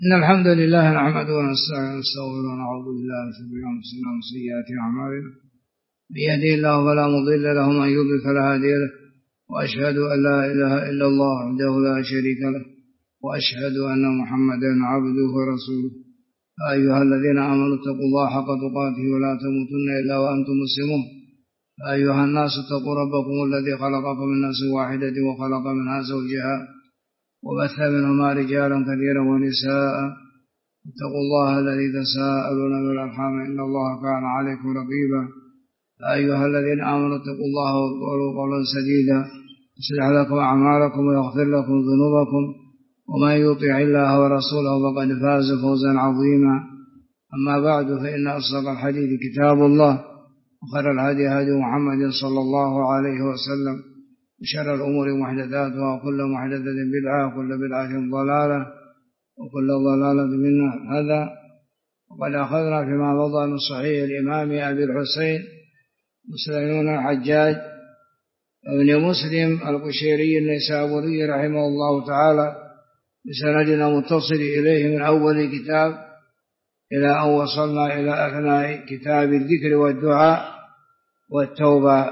إن الحمد لله نحمده ونستعينه ونستغفره ونعوذ بالله من شرور أنفسنا ومن سيئات أعمالنا من يهده الله فلا مضل له ومن يضلل فلا هادي له وأشهد أن لا إله إلا الله وحده لا شريك له وأشهد أن محمدا عبده ورسوله أيها الذين آمنوا اتقوا الله حق تقاته ولا تموتن إلا وأنتم مسلمون أيها الناس اتقوا ربكم الذي خلقكم من نفس واحدة وخلق منها زوجها وبث منهما رجالا كثيرا ونساء اتقوا الله الذي تساءلون بالأرحام إن الله كان عليكم رقيبا أيها الذين آمنوا اتقوا الله وقولوا قولا سديدا يصلح لكم أعمالكم ويغفر لكم ذنوبكم ومن يطع الله ورسوله فقد فاز فوزا عظيما أما بعد فإن أصدق الحديث كتاب الله وخير الهدي هدي محمد صلى الله عليه وسلم وشر الأمور محدثاتها وكل محدثة بدعة وكل بدعة ضلالة وكل ضلالة في النار. هذا وقد أخذنا فيما مضى من صحيح الإمام أبي الحسين مسلم بن الحجاج ابن مسلم القشيري النيسابوري رحمه الله تعالى بسندنا متصل إليه من أول الكتاب إلى أن وصلنا إلى أثناء كتاب الذكر والدعاء والتوبة.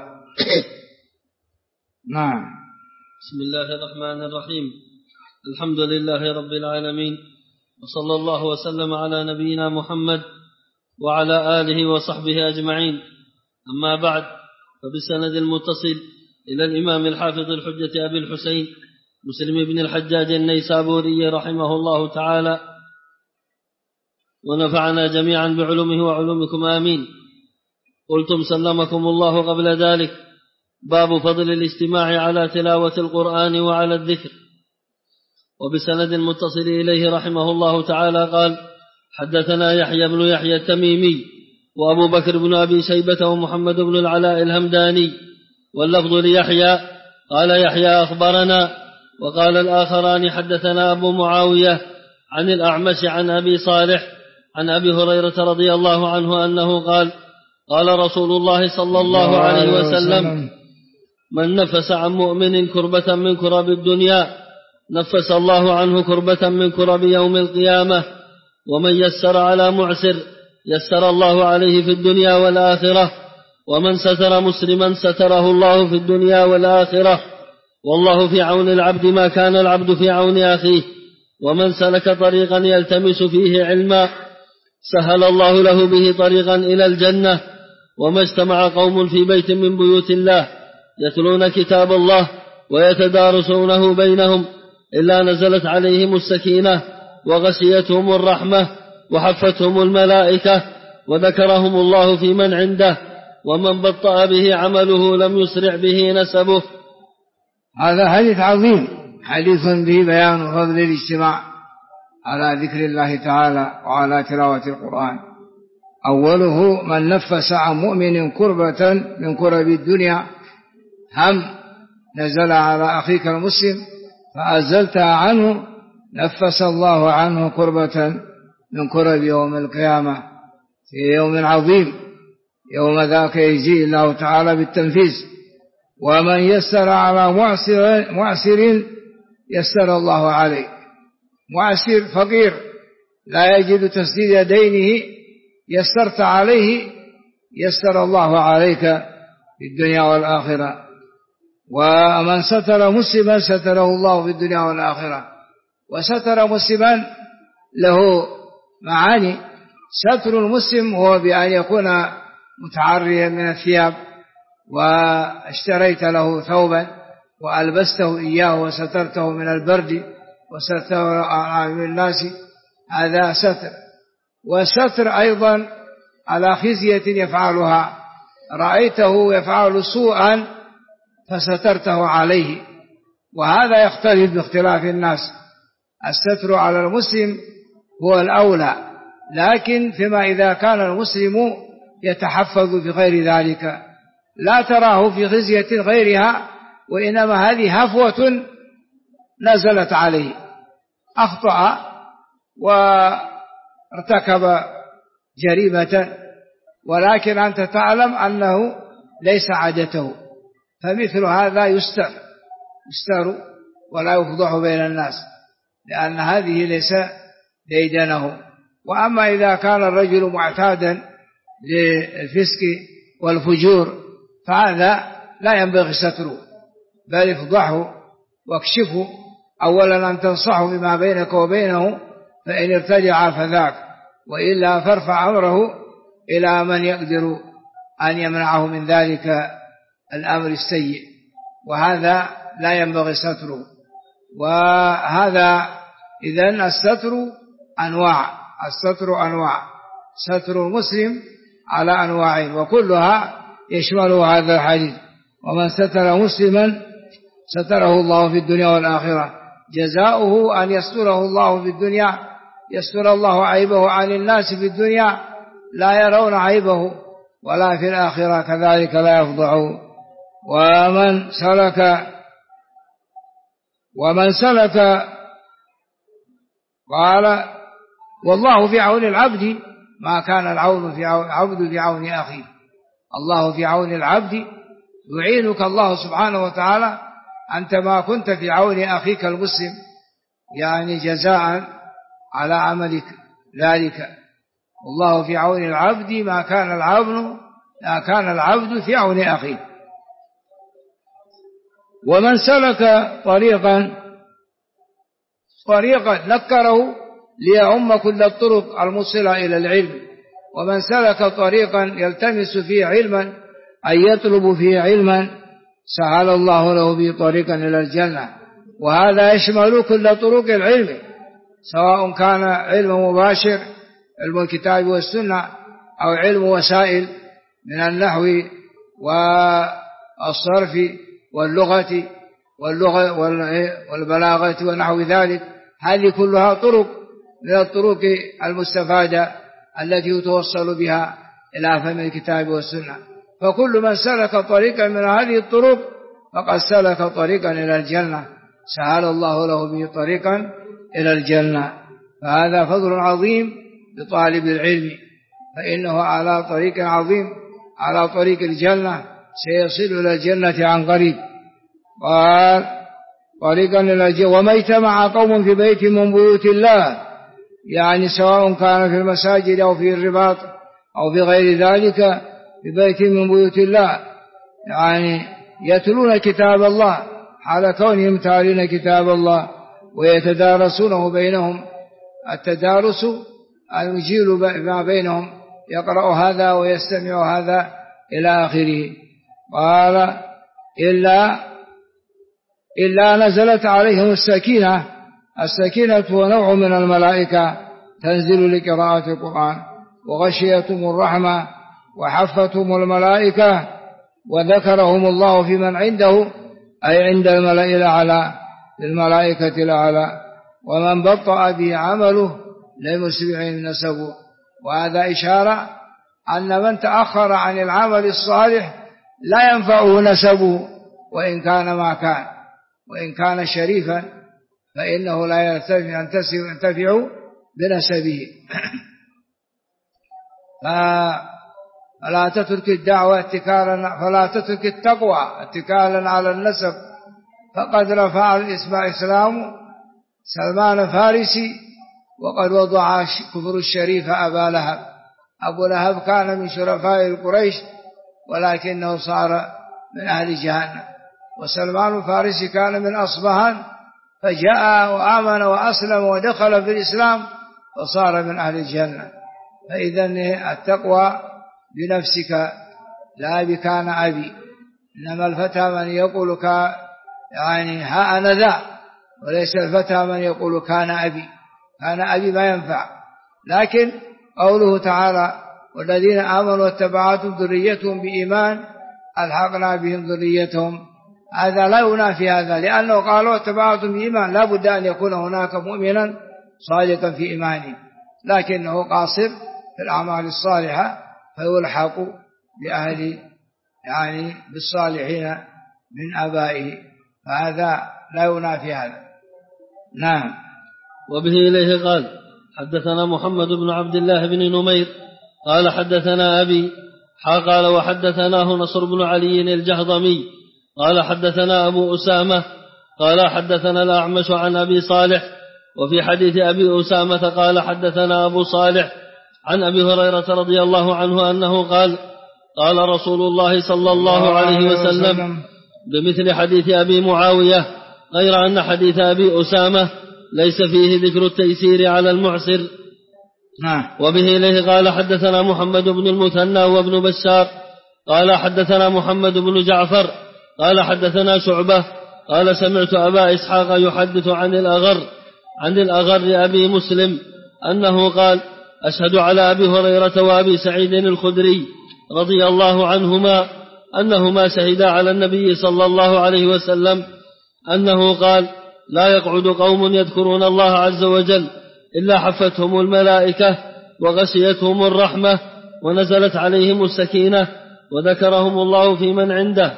نعم. بسم الله الرحمن الرحيم. الحمد لله رب العالمين وصلى الله وسلم على نبينا محمد وعلى آله وصحبه أجمعين. أما بعد، فبالسند المتصل إلى الإمام الحافظ الحجة أبي الحسين مسلم بن الحجاج النيسابوري رحمه الله تعالى ونفعنا جميعا بعلومه وعلومكم آمين. قلتم سلمكم الله قبل ذلك: باب فضل الاجتماع على تلاوة القرآن وعلى الذكر. وبسند متصل إليه رحمه الله تعالى قال: حدثنا يحيى بن يحيى التميمي وأبو بكر بن أبي شيبة ومحمد بن العلاء الهمداني، واللفظ ليحيى قال يحيى أخبرنا، وقال الآخران حدثنا أبو معاوية عن الأعمش عن أبي صالح عن أبي هريرة رضي الله عنه أنه قال: قال رسول الله صلى الله عليه وسلم: من نفس عن مؤمن كربة من كرب الدنيا نفس الله عنه كربة من كرب يوم القيامة، ومن يسر على معسر يسر الله عليه في الدنيا والآخرة، ومن ستر مسلما ستره الله في الدنيا والآخرة، والله في عون العبد ما كان العبد في عون أخيه، ومن سلك طريقا يلتمس فيه علما سهل الله له به طريقا إلى الجنة. وما اجتمع قوم في بيت من بيوت الله يتلون كتاب الله ويتدارسونه بينهم إلا نزلت عليهم السكينة وغشيتهم الرحمة وحفتهم الملائكة وذكرهم الله في من عنده، ومن بطأ به عمله لم يسرع به نسبه. هذا حديث عظيم، حديث به بيان فضل الاجتماع على ذكر الله تعالى وعلى تلاوة القرآن. أوله: من نفس عن مؤمن كربة من كرب الدنيا، هم نزل على أخيك المسلم فأزلتها عنه نفس الله عنه كربة من كرب يوم القيامة، في يوم عظيم، يوم ذاك يجزي الله تعالى بالتنفيذ. ومن يسر على معسر يسر الله عليه. معسر فقير لا يجد تسديد دينه يسرت عليه يسر الله عليك في الدنيا والآخرة. ومن ستر مسلما ستره الله في الدنيا والآخرة. وستر مسلما له معاني. ستر المسلم هو بأن يكون متعريا من الثياب واشتريت له ثوبا وألبسته إياه وسترته من البرد وستره من الناس، هذا ستر. وستر أيضا على خزية يفعلها، رأيته يفعل سوءا فسترته عليه، وهذا يختلف باختلاف الناس. الستر على المسلم هو الأولى، لكن فيما إذا كان المسلم يتحفظ بغير ذلك، لا تراه في خزية غيرها، وإنما هذه هفوة نزلت عليه، أخطأ وارتكب جريمة، ولكن أنت تعلم أنه ليس عادته، فمثل هذا يستر ولا يفضح بين الناس، لأن هذه ليس ديدنه. وأما إذا كان الرجل معتادا للفسق والفجور فهذا لا ينبغي ستره، بل افضحه واكشفه. أولا أن تنصحه بما بينك وبينه، فإن ارتجع فذاك، وإلا فارفع أمره إلى من يقدر أن يمنعه من ذلك الأمر السيء، وهذا لا ينبغي ستره. وهذا إذن الستر أنواع، ستر المسلم على أنواع، وكلها يشمله هذا الحديث. ومن ستر مسلما ستره الله في الدنيا والآخرة، جزاؤه أن يستره الله في الدنيا، يستر الله عيبه عن الناس في الدنيا لا يرون عيبه، ولا في الآخرة كذلك لا يفضحه. ومن سلك قال والله في عون العبد ما كان العبد في عون أخيه. الله في عون العبد، يعينك الله سبحانه وتعالى أنت ما كنت في عون أخيك المسلم، يعني جزاء على عملك ذلك. والله في عون العبد ما كان العبد في عون أخيه. ومن سلك طريقا نكره ليعم كل الطرق الموصلة إلى العلم. ومن سلك طريقا يلتمس فيه علما أي يطلب فيه علما سهل الله له به طريقا إلى الجنة. وهذا يشمل كل طرق العلم، سواء كان علم مباشر، علم الكتاب والسنة، أو علم وسائل من النحو والصرف واللغة والبلاغة ونحو ذلك. هذه كلها طرق من الطرق المستفادة التي يتوصل بها إلى فهم الكتاب والسنة. فكل من سلك طريقا من هذه الطرق فقد سلك طريقا إلى الجنة، سهل الله له به طريقا إلى الجنة. فهذا فضل عظيم لطالب العلم، فإنه على طريق عظيم، على طريق الجنة، سيصل إلى الجنة عن قريب. قال طريقا إلى الجنة. وما اجتمع قوم في بيت من بيوت الله، يعني سواء كان في المساجد أو في الرباط أو في غير ذلك، في بيت من بيوت الله، يعني يتلون كتاب الله حال كونهم تالين كتاب الله، ويتدارسونه بينهم. التدارس المجيل ما بينهم، يقرأ هذا ويستمع هذا إلى آخره. قال إلا نزلت عليهم السكينة هو نوع من الملائكة تنزل لقراءة القرآن، وغشيتهم الرحمة وحفتهم الملائكة، وذكرهم الله في من عنده، أي عند الملأ الأعلى، للملائكة الأعلى. ومن بطأ به عمله لم يسرع نسبه. وهذا إشارة أن من تأخر عن العمل الصالح لا ينفعه نسبه، وإن كان ما كان، وإن كان شريفا فإنه لا ينتفع بنسبه. فلا تترك الدعوة فلا تترك التقوى اتكالا على النسب، فقد رفع الإسلام سلمان فارسي، وقد وضع كفر الشريف أبا لهب. أبو لهب كان من شرفاء قريش، ولكنه صار من أهل جهنم. وسلمان الفارسي كان من أصبهان، فجاء وآمن وأسلم ودخل في الإسلام وصار من أهل الجنة. فإذن التقوى بنفسك لا بكان أبي، إنما الفتى من يقول يعني ها أنا ذا، وليس الفتى من يقول كان أبي. كان أبي ما ينفع. لكن قوله تعالى والذين آمنوا واتبعتهم ذريتهم بإيمان ألحقنا بهم ذريتهم، هذا لا ينافي هذا، لأنه قالوا واتبعتهم بإيمان، لا بد أن يكون هناك مؤمنا صادقا في إيمانه، لكنه قاصر في الأعمال الصالحة فيلحق بأهل يعني بالصالحين من آبائه، فهذا لا ينافي هذا. نعم. وبه إليه قال حدثنا محمد بن عبد الله بن نمير قال حدثنا أبي قال وحدثناه نصر بن علي الجهضمي قال حدثنا أبو أسامة قال حدثنا الأعمش عن أبي صالح وفي حديث أبي أسامة قال حدثنا أبو صالح عن أبي هريرة رضي الله عنه أنه قال قال رسول الله صلى الله عليه وسلم بمثل حديث أبي معاوية، غير أن حديث أبي أسامة ليس فيه ذكر التيسير على المعسر. وبه إليه قال حدثنا محمد بن المثنى وابن بشار قال حدثنا محمد بن جعفر قال حدثنا شعبة قال سمعت أبا إسحاق يحدث عن الأغر أبي مسلم أنه قال أشهد على أبي هريرة وأبي سعيد الخدري رضي الله عنهما أنهما شهدا على النبي صلى الله عليه وسلم أنه قال لا يقعد قوم يذكرون الله عز وجل إلا حفتهم الملائكة وغشيتهم الرحمة ونزلت عليهم السكينة وذكرهم الله في من عنده.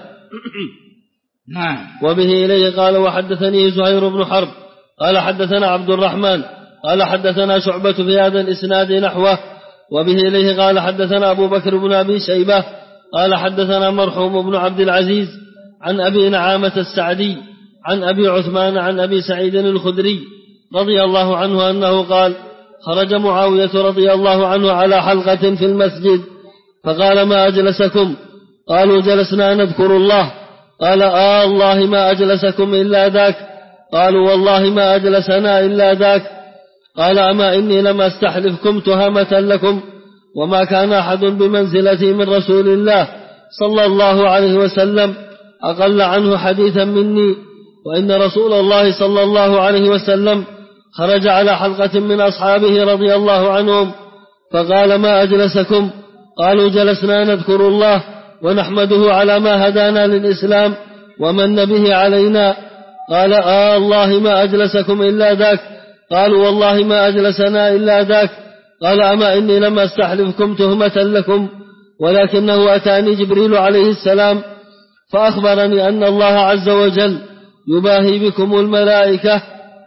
وبه إليه قال وحدثني زهير بن حرب قال حدثنا عبد الرحمن قال حدثنا شعبة في هذا الإسناد نحوه. وبه إليه قال حدثنا أبو بكر بن أبي شيبة قال حدثنا مرحوم بن عبد العزيز عن أبي نعامة السعدي عن أبي عثمان عن أبي سعيد الخدري رضي الله عنه أنه قال خرج معاوية رضي الله عنه على حلقة في المسجد فقال ما أجلسكم؟ قالوا جلسنا نذكر الله. قال الله ما أجلسكم إلا ذاك؟ قالوا والله ما أجلسنا إلا ذاك. قال أما إني لم أستحلفكم تهامة لكم وما كان أحد بمنزلتي من رسول الله صلى الله عليه وسلم أقل عنه حديثا مني، وإن رسول الله صلى الله عليه وسلم خرج على حلقة من أصحابه رضي الله عنهم فقال ما أجلسكم؟ قالوا جلسنا نذكر الله ونحمده على ما هدانا للإسلام ومن به علينا. قال الله ما أجلسكم إلا ذاك؟ قالوا والله ما أجلسنا إلا ذاك. قال أما إني لم أستحلفكم تهمة لكم ولكنه أتاني جبريل عليه السلام فأخبرني أن الله عز وجل يباهي بكم الملائكة.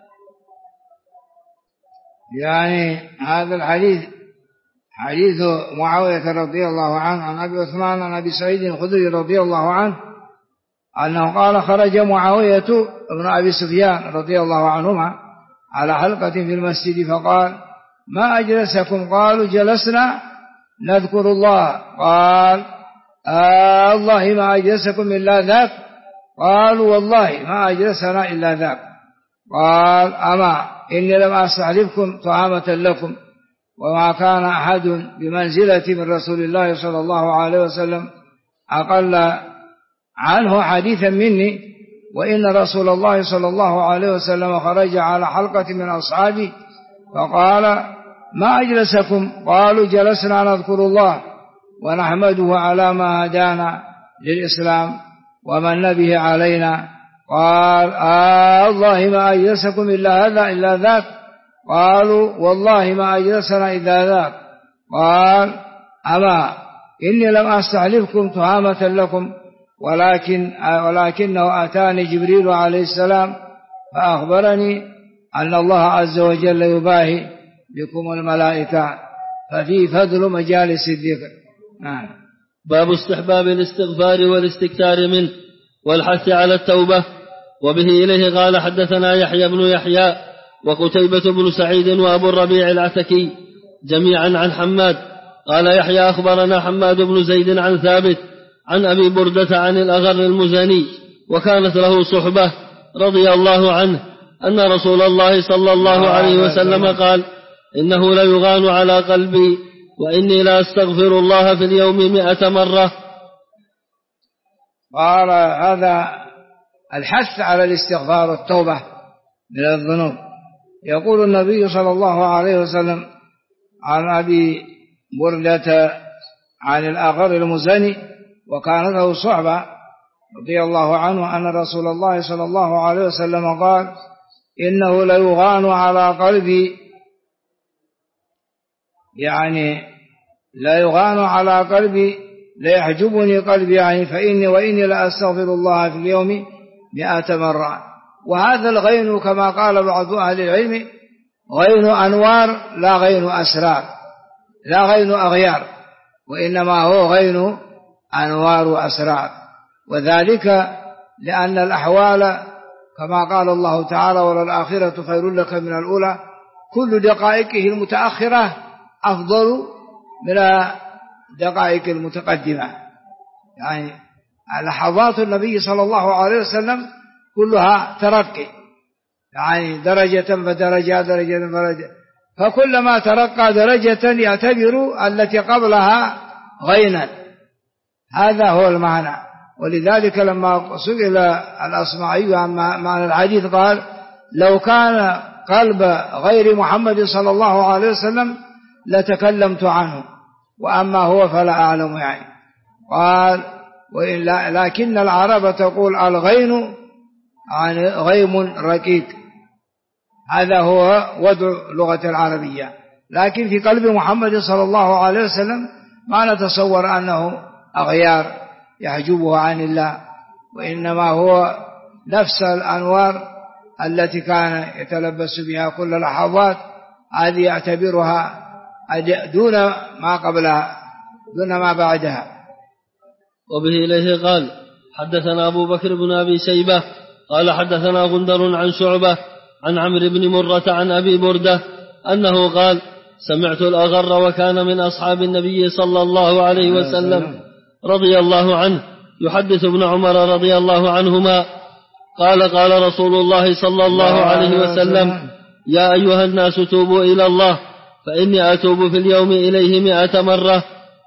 يعني هذا الحديث حديث معاوية رضي الله عنه عن أبي عثمان عن أبي سعيد الخدري رضي الله عنه أنه قال خرج معاوية ابن أبي سفيان رضي الله عنهما على حلقة في المسجد فقال ما أجلسكم؟ قالوا جلسنا نذكر الله. قال الله ما أجلسكم إلا ذاك؟ قالوا والله ما أجلسنا إلا ذاك. قال أما إني لم أستحلفكم طعامة لكم وما كان أحد بمنزلة من رسول الله صلى الله عليه وسلم أقل عنه حديثا مني، وإن رسول الله صلى الله عليه وسلم خرج على حلقة من أصحابه فقال ما أجلسكم؟ قالوا جلسنا نذكر الله ونحمده على ما هدانا للإسلام ومن به علينا. قال الله ما أجلسكم إلا هذا إلا ذاك؟ قالوا والله ما أجلسنا إلا ذاك. قال أما إني لم أستحلفكم تهامة لكم ولكنه أتاني جبريل عليه السلام فأخبرني أن الله عز وجل يباهي بكم الملائكة ففي فضل مجالس الذكر. باب استحباب الاستغفار والاستكثار منه والحث على التوبة. وبه إليه قال حدثنا يحيى بن يحيى وقتيبة بن سعيد وأبو الربيع العتكي جميعا عن حماد قال يحيى أخبرنا حماد بن زيد عن ثابت عن أبي بردة عن الأغر المزني وكانت له صحبة رضي الله عنه أن رسول الله صلى الله عليه وسلم قال إنه لا يغان على قلبي وإني لا أستغفر الله في اليوم 100 مرة. قال هذا الحث على الاستغفار والتوبة من الذنوب. يقول النبي صلى الله عليه وسلم عن أبي بردة عن الأغر المزني وكان له صحبة رضي الله عنه أن رسول الله صلى الله عليه وسلم قال إنه ليغان على قلبي، يعني لا يغان على قلبي ليحجبني قلبي يعني وإني لا أستغفر الله في اليوم 100 مرة. وهذا الغين كما قال بعض أهل العلم غين أنوار لا غين أسرار لا غين أغيار، وإنما هو غين أنوار وأسرار، وذلك لأن الأحوال كما قال الله تعالى وللآخرة خير لك من الأولى، كل دقائقه المتأخرة أفضل من دقائق المتقدمة. يعني لحظات النبي صلى الله عليه وسلم كلها ترقي، يعني درجة فدرجة درجة فدرجة، فكلما ترقى درجة يعتبر التي قبلها غينا. هذا هو المعنى. ولذلك لما سئل الأصمعي عن معنى الحديث قال لو كان قلب غير محمد صلى الله عليه وسلم لتكلمت عنه، وأما هو فلا أعلم. يعني قال لكن العرب تقول الغين يعني غيم رقيق، هذا هو وضع لغة العربية. لكن في قلب محمد صلى الله عليه وسلم ما نتصور أنه أغيار يحجبه عن الله، وإنما هو نفس الأنوار التي كان يتلبس بها كل لحظات، هذه يعتبرها دون ما قبلها دون ما بعدها. وبه إليه قال حدثنا أبو بكر بن أبي شيبة قال حدثنا غندر عن شعبة عن عمرو بن مرة عن أبي بردة أنه قال سمعت الأغر وكان من أصحاب النبي صلى الله عليه وسلم رضي الله عنه يحدث ابن عمر رضي الله عنهما قال قال رسول الله صلى الله عليه وسلم يا أيها الناس توبوا إلى الله فإني أتوب في اليوم إليه 100 مرة.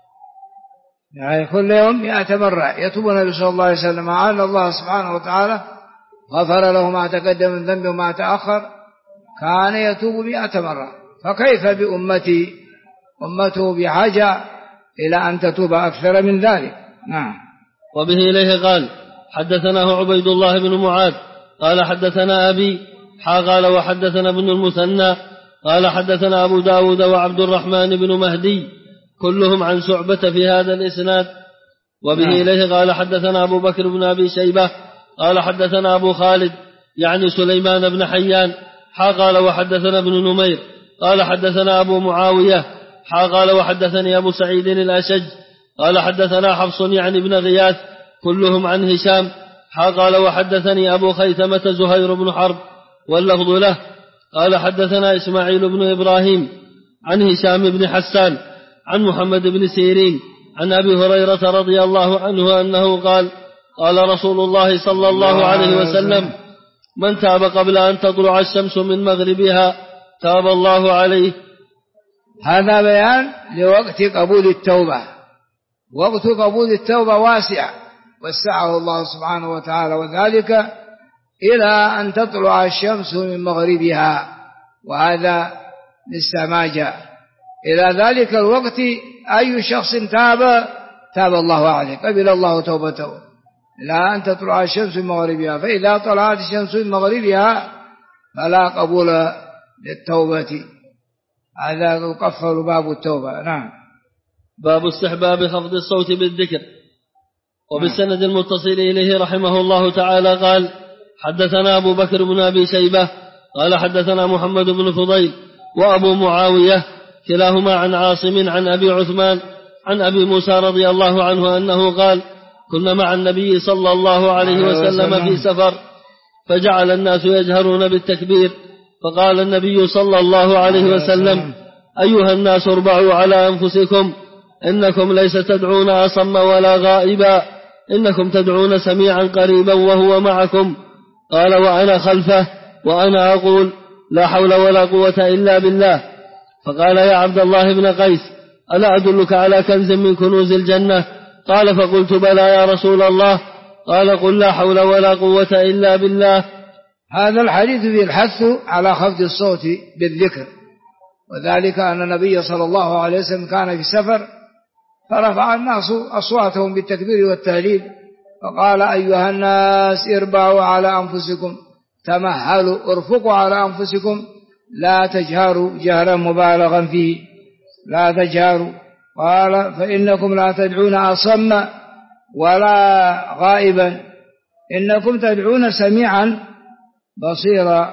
يعني كل يوم 100 مرة يتوب النبي صلى الله عليه وسلم، مع أن الله سبحانه وتعالى غفر له ما تقدم من ذنبه وما تأخر، كان يتوب 100 مرة، فكيف بأمتي؟ أمته بحاجة إلى أن تتوب أكثر من ذلك. نعم. وبه إليه قال حدثناه عبيد الله بن معاذ قال حدثنا أبي قال وحدثنا ابن المثنى قال حدثنا أبو داود وعبد الرحمن بن مهدي كلهم عن شعبة في هذا الإسناد. وبه إليه قال حدثنا أبو بكر بن أبي شيبة قال حدثنا أبو خالد يعني سليمان بن حيان قال وحدثنا ابن نمير قال حدثنا أبو معاوية قال وحدثني أبو سعيد الأشج قال حدثنا حفص يعني بن غياث كلهم عن هشام قال وحدثني أبو خيثمة زهير بن حرب واللفظ له قال حدثنا إسماعيل بن إبراهيم عن هشام بن حسان عن محمد بن سيرين عن أبي هريرة رضي الله عنه أنه قال قال رسول الله صلى الله عليه وسلم من تاب قبل أن تطلع الشمس من مغربها تاب الله عليه. هذا بيان لوقت قبول التوبة. وقت قبول التوبة واسع وسعه الله سبحانه وتعالى، وذلك إلى أن تطلع الشمس من مغربها، وهذا لسه ما جاء. إلى ذلك الوقت أي شخص تاب الله عليه، قبل الله توبته إلى أن تطلع الشمس من مغربها، فإذا طلعت الشمس من مغربها فلا قبول للتوبة. هذا يقفل باب التوبة. نعم. باب استحباب خفض الصوت بالذكر. وبالسند المتصل إليه رحمه الله تعالى قال حدثنا أبو بكر بن أبي شيبة قال حدثنا محمد بن فضيل وأبو معاوية كلاهما عن عاصم عن أبي عثمان عن أبي موسى رضي الله عنه أنه قال كنا مع النبي صلى الله عليه وسلم في سفر فجعل الناس يجهرون بالتكبير، فقال النبي صلى الله عليه وسلم أيها الناس اربعوا على أنفسكم إنكم ليس تدعون أصم ولا غائبا، إنكم تدعون سميعا قريبا وهو معكم. قال وأنا خلفه وأنا أقول لا حول ولا قوة إلا بالله. فقال يا عبد الله بن قيس ألا أدلك على كنز من كنوز الجنة؟ قال فقلت بلى يا رسول الله. قال قل لا حول ولا قوة إلا بالله. هذا الحديث فيه الحث على خفض الصوت بالذكر، وذلك أن النبي صلى الله عليه وسلم كان في سفر فرفع الناس أصواتهم بالتكبير والتهليل، فقال أيها الناس اربعوا على أنفسكم، تمهلوا ارفقوا على أنفسكم، لا تجهروا جهرا مبالغا فيه، لا تجهروا. قال فإنكم لا تدعون أصم ولا غائبا، إنكم تدعون سميعا بصيرا،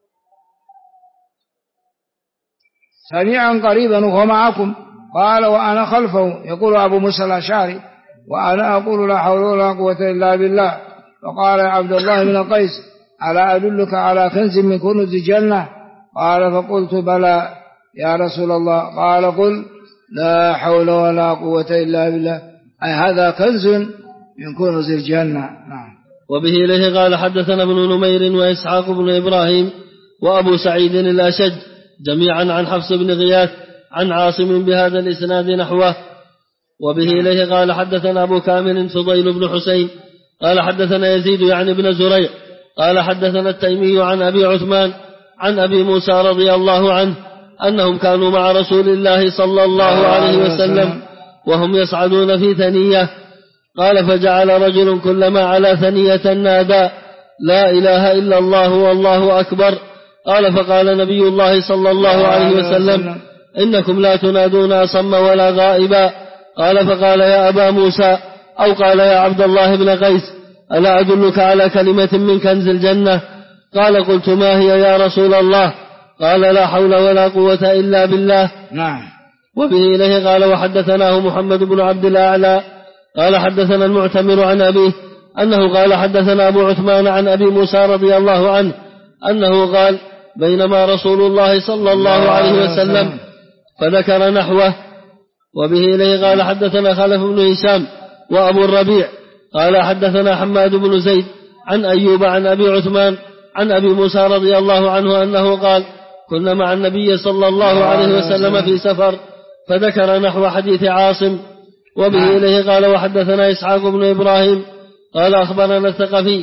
سميعا قريبا وهو معكم. قال وأنا خلفه، يقول أبو موسى الأشعري، وأنا أقول لا حول ولا قوة إلا بالله. فقال يا عبد الله بن قيس ألا أدلك على كنز من كنوز الجنة؟ قال فقلت بلى يا رسول الله. قال قل لا حول ولا قوة إلا بالله، أي هذا كنز من كنوز الجنة. نعم. وبه إليه قال حدثنا ابن نمير وإسحاق بن إبراهيم وأبو سعيد الأشج جميعا عن حفص بن غياث عن عاصم بهذا الإسناد نحوه. وبه إليه قال حدثنا أبو كامل فضيل بن حسين قال حدثنا يزيد يعني بن زريع قال حدثنا التيمي عن أبي عثمان عن أبي موسى رضي الله عنه أنهم كانوا مع رسول الله صلى الله عليه وسلم وهم يصعدون في ثنية. قال فجعل رجل كلما على ثنية نادى لا إله إلا الله والله أكبر. قال فقال نبي الله صلى الله عليه وسلم إنكم لا تنادون أصم ولا غائبا. قال فقال يا أبا موسى أو قال يا عبد الله بن قيس ألا أدلك على كلمة من كنز الجنة؟ قال قلت ما هي يا رسول الله؟ قال لا حول ولا قوة إلا بالله. نعم. وبه إليه قال وحدثناه محمد بن عبد الأعلى قال حدثنا المعتمر عن أبيه أنه قال حدثنا أبو عثمان عن أبي موسى رضي الله عنه أنه قال بينما رسول الله صلى الله عليه وسلم فذكر نحوه. وبه إليه قال حدثنا خلف بن هشام وأبو الربيع قال حدثنا حماد بن زيد عن أيوب عن أبي عثمان عن أبي موسى رضي الله عنه أنه قال كنا مع النبي صلى الله عليه وسلم في سفر فذكر نحو حديث عاصم. وبه إليه قال وحدثنا إسحاق بن إبراهيم قال أخبرنا الثقفي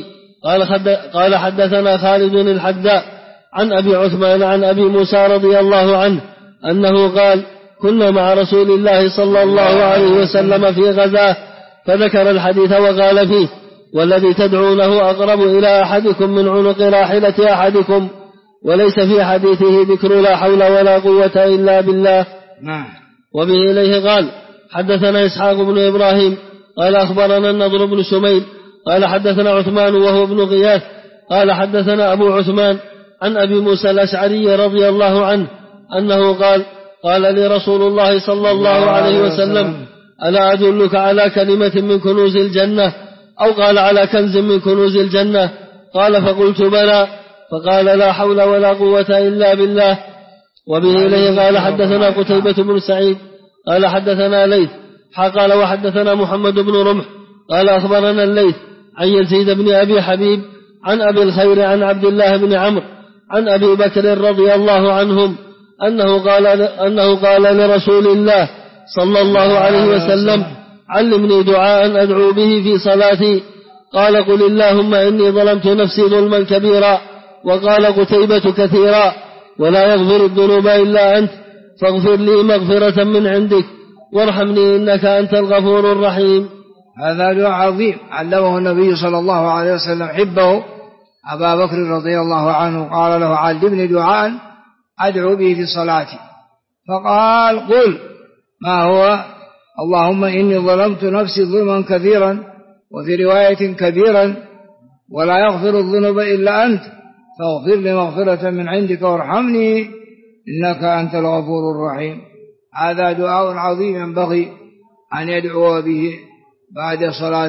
قال حدثنا خالد الحداء عن أبي عثمان عن أبي موسى رضي الله عنه أنه قال كنا مع رسول الله صلى الله عليه وسلم في غزاه فذكر الحديث وقال فيه والذي تدعونه أقرب إلى أحدكم من عنق راحلة أحدكم وليس في حديثه ذكر لا حول ولا قوة إلا بالله. وبه إليه قال حدثنا إسحاق بن إبراهيم قال أخبرنا النضر بن شميل قال حدثنا عثمان وهو ابن غياث قال حدثنا أبو عثمان عن أبي موسى الأشعري رضي الله عنه أنه قال لي رسول الله صلى الله عليه وسلم ألا أدلك على كلمة من كنوز الجنة أو قال على كنز من كنوز الجنة؟ قال فقلت بلى. فقال لا حول ولا قوة إلا بالله. وبه إليه قال حدثنا قتيبة بن سعيد قال حدثنا ليث قال وحدثنا محمد بن رمح قال أخبرنا الليث عن يزيد بن أبي حبيب عن أبي الخير عن عبد الله بن عمرو عن أبي بكر رضي الله عنهم أنه قال لرسول الله صلى الله عليه وسلم علمني دعاء أدعو به في صلاتي. قال قل اللهم إني ظلمت نفسي ظلما كبيرا. وقال قتيبة كثيرا ولا يغفر الذنوب إلا أنت فاغفر لي مغفرة من عندك وارحمني إنك أنت الغفور الرحيم. هذا دعاء عظيم علمه النبي صلى الله عليه وسلم حبه أبا بكر رضي الله عنه قال له علمني دعاء أدعو به في صلاتي فقال قل ما هو اللهم إني ظلمت نفسي ظلما كثيرا وفي رواية كبيرا ولا يغفر الذنوب إلا أنت فاغفر لي مغفرة من عندك وارحمني إنك أنت الغفور الرحيم. هذا دعاء عظيم ينبغي أن يدعو به بعد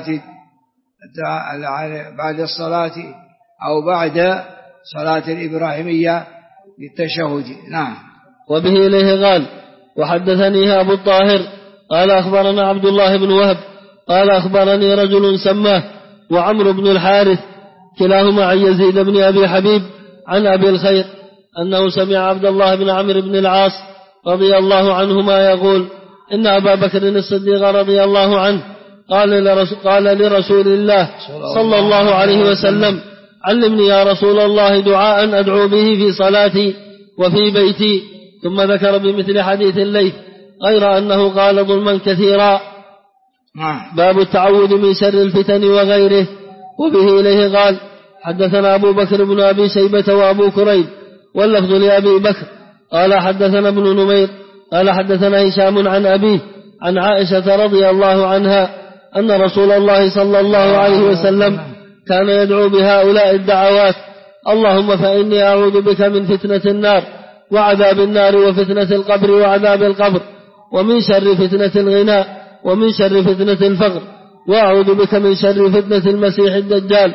الصلاة أو بعد صلاة الإبراهيمية للتشهد. نعم. وبه إليه قال وحدثني أبو الطاهر قال أخبرنا عبد الله بن وهب قال أخبرني رجل سماه وعمر بن الحارث كلاهما عن يزيد بن أبي حبيب عن أبي الخير أنه سمع عبد الله بن عمرو بن العاص رضي الله عنهما يقول إن أبا بكر الصديق رضي الله عنه قال لرسول الله صلى الله عليه وسلم علمني يا رسول الله دعاء أدعو به في صلاتي وفي بيتي. ثم ذكر بمثل حديث الليث غير أنه قال ظلما كثيرا. باب التعوذ من شر الفتن وغيره. وبه إليه قال حدثنا أبو بكر بن أبي شيبة وأبو كريب واللفظ لأبي بكر قال حدثنا ابن نمير قال حدثنا هشام عن أبيه عن عائشة رضي الله عنها أن رسول الله صلى الله عليه وسلم كان يدعو بهؤلاء الدعوات اللهم فإني أعوذ بك من فتنة النار وعذاب النار وفتنة القبر وعذاب القبر ومن شر فتنة الغناء ومن شر فتنة الفقر وأعوذ بك من شر فتنة المسيح الدجال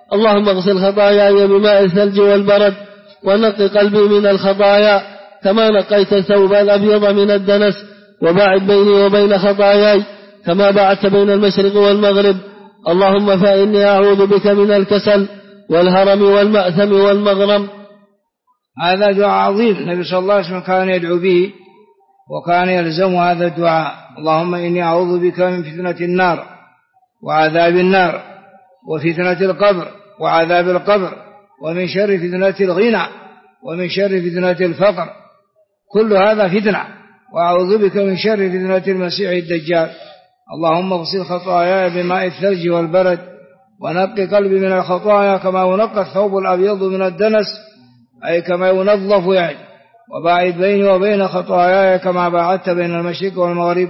اللهم اغسل خطاياي بماء الثلج والبرد ونق قلبي من الخطايا كما نقيت الثوب الأبيض من الدنس وباعد بيني وبين خطاياي كما باعدت بين المشرق والمغرب. اللهم فإني أعوذ بك من الكسل والهرم والمأثم والمغرم. هذا دعاء عظيم النبي صلى الله عليه وسلم كان يدعو به وكان يلزم هذا الدعاء. اللهم إني أعوذ بك من فتنة النار وعذاب النار وفتنة القبر وعذاب القبر ومن شر فتنة الغنى ومن شر فتنة الفقر، كل هذا فتنة. وأعوذ بك من شر فتنة المسيح الدجال. اللهم اغسل خطاياي بماء الثلج والبرد ونقي قلبي من الخطايا كما ينقى الثوب الأبيض من الدنس، أي كما ينظف يعني. وباعد بيني وبين خطاياي كما باعدت بين المشرق والمغرب.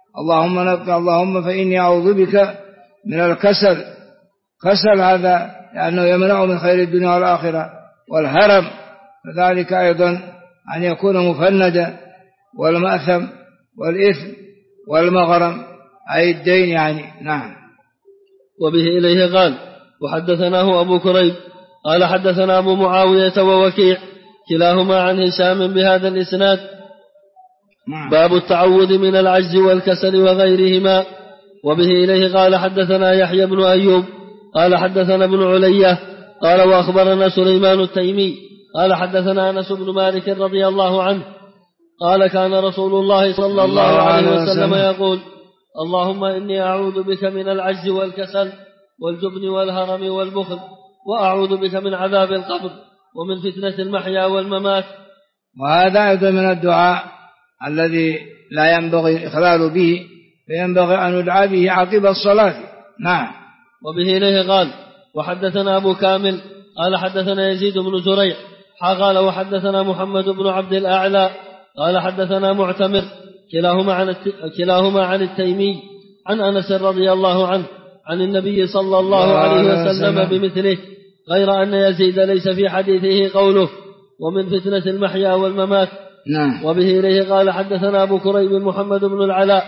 اللهم فإني أعوذ بك من الكسل. كسل هذا لأنه يمنع من خير الدنيا والآخرة. والهرم كذلك أيضا أن يكون مفندا. والمأثم والإثم والمغرم أي الدين يعني. نعم. وبه إليه قال وحدثناه أبو كريب قال حدثنا أبو معاوية ووكيع كلاهما عن هشام بهذا الإسناد. باب التعوذ من العجز والكسل وغيرهما. وبه إليه قال حدثنا يحيى بن أيوب قال حدثنا ابن علية قال وأخبرنا سليمان التيمي قال حدثنا أنس بن مالك رضي الله عنه قال كان رسول الله صلى الله عليه وسلم يقول اللهم إني أعوذ بك من العجز والكسل والجبن والهرم والبخل وأعوذ بك من عذاب القبر ومن فتنة المحيا والممات. وهذا أيضا من الدعاء الذي لا ينبغي الإخلال به، فينبغي أن ندعى به عقب الصلاة. نعم. وبه إليه قال وحدثنا أبو كامل قال حدثنا يزيد بن زريع قال وحدثنا محمد بن عبد الأعلى قال حدثنا معتمر كلاهما عن التيمي عن أنس رضي الله عنه عن النبي صلى الله عليه وسلم بمثله، غير أن يزيد ليس في حديثه قوله ومن فتنة المحيا والممات. نعم. وبه إليه قال حدثنا أبو كريب محمد بن العلاء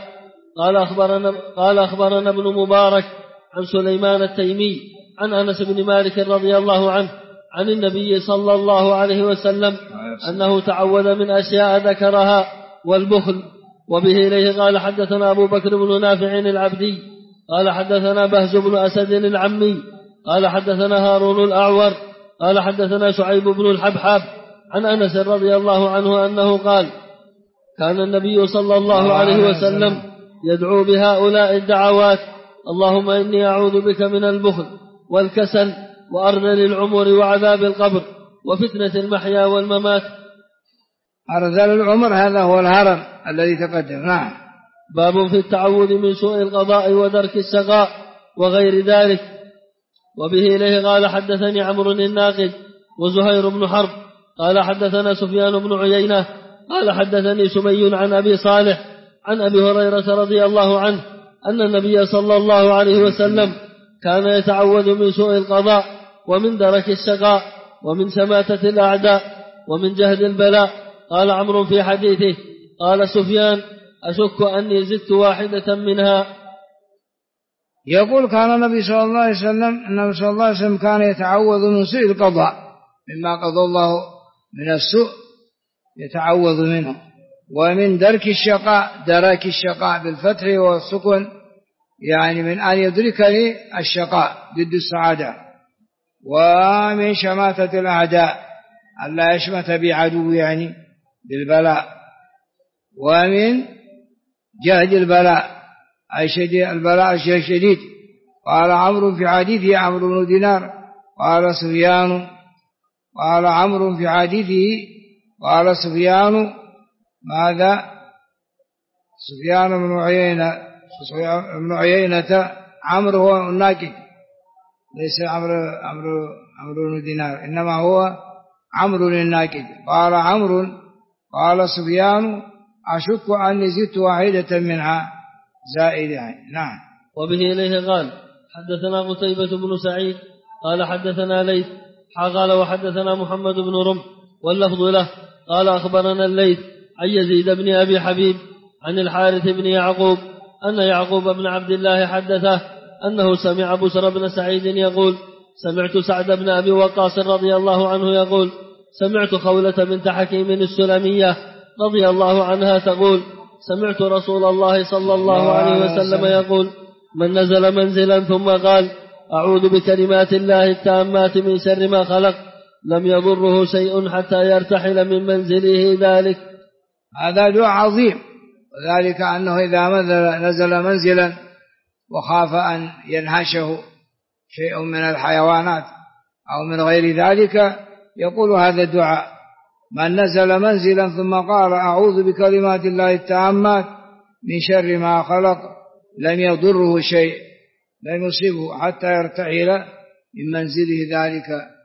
قال أخبرنا ابن مبارك عن سليمان التيمي عن أنس بن مالك رضي الله عنه عن النبي صلى الله عليه وسلم أنه تعوذ من أشياء ذكرها والبخل. وبه إليه قال حدثنا أبو بكر بن نافع العبدي قال حدثنا بهز بن أسد العمي قال حدثنا هارون الأعور قال حدثنا شعيب بن الحبحاب عن أنس رضي الله عنه أنه قال كان النبي صلى الله عليه وسلم يدعو بهؤلاء الدعوات اللهم إني أعوذ بك من البخل والكسل وأرذل العمر وعذاب القبر وفتنة المحيا والممات. أرذل العمر هذا هو الهرم الذي تقدم. نعم. باب في التعوذ من سوء القضاء ودرك الشقاء وغير ذلك. وبه إليه قال حدثني عمرو الناقد وزهير بن حرب قال حدثنا سفيان بن عيينة قال حدثني سمي عن أبي صالح عن أبي هريرة رضي الله عنه أن النبي صلى الله عليه وسلم كان يتعوذ من سوء القضاء ومن درك الشقاء ومن شماتة الأعداء ومن جهد البلاء. قال عمرو في حديثه قال سفيان أشك أني زدت واحدة منها. يقول كان النبي صلى الله عليه وسلم كان يتعوذ من سوء القضاء مما قضى الله من السوء يتعوذ منه، ومن درك الشقاء بالفتح والسكن يعني من أن يدركني الشقاء ضد السعادة، ومن شماتة الأعداء ألا يشمت بعدو يعني بالبلاء، ومن جهد البلاء أي شديد البلاء الشديد. قال عمرو في حديثه عمرو بن دينار قال عمرو في حديثه قال سفيان ماذا؟ سفيان بن عيينة عمرو هو الناقد ليس عمرو بن دينار إنما هو عمرو الناقد. قال عمرو قال سفيان أشك أني زدت واحدة منها زائدة. نعم. وبه إليه قال حدثنا قتيبة بن سعيد قال حدثنا ليث قال وحدثنا محمد بن رمح واللفظ له قال أخبرنا الليث عن يزيد بن أبي حبيب عن الحارث بن يعقوب أن يعقوب بن عبد الله حدثه أنه سمع بشر بن سعيد يقول سمعت سعد بن أبي وقاص رضي الله عنه يقول سمعت خولة بنت حكيم السلمية رضي الله عنها تقول سمعت رسول الله صلى الله عليه وسلم يقول من نزل منزلا ثم قال أعوذ بكلمات الله التامات من شر ما خلق لم يضره شيء حتى يرتحل من منزله ذلك. هذا دعاء عظيم، وذلك أنه إذا نزل منزلا وخاف أن ينهشه شيء من الحيوانات أو من غير ذلك يقول هذا الدعاء: من نزل منزلا ثم قال أعوذ بكلمات الله التامات من شر ما خلق لم يضره شيء، لم يصيبه حتى يرتحل من منزله ذلك،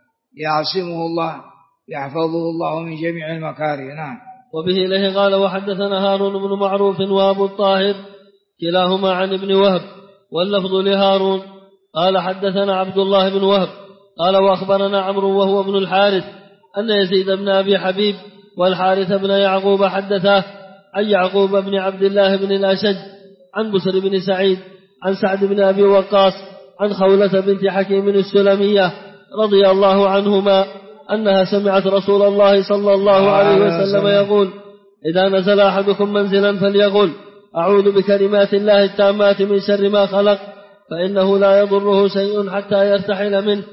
يعصمه الله يحفظه الله من جميع المكاره. نعم. وبه إليه قال وحدثنا هارون بن معروف وأبو الطاهر كلاهما عن ابن وهب واللفظ لهارون قال حدثنا عبد الله بن وهب قال وأخبرنا عمرو وهو ابن الحارث أن يزيد بن أبي حبيب والحارث بن يعقوب حدثاه عن يعقوب بن عبد الله بن الأشج عن بسر بن سعيد عن سعد بن أبي وقاص عن خولة بنت حكيم السلمية رضي الله عنهما أنها سمعت رسول الله صلى الله عليه وسلم يقول إذا نزل أحدكم منزلا فليقل أعوذ بكلمات الله التامات من شر ما خلق فإنه لا يضره شيء حتى يرتحل منه.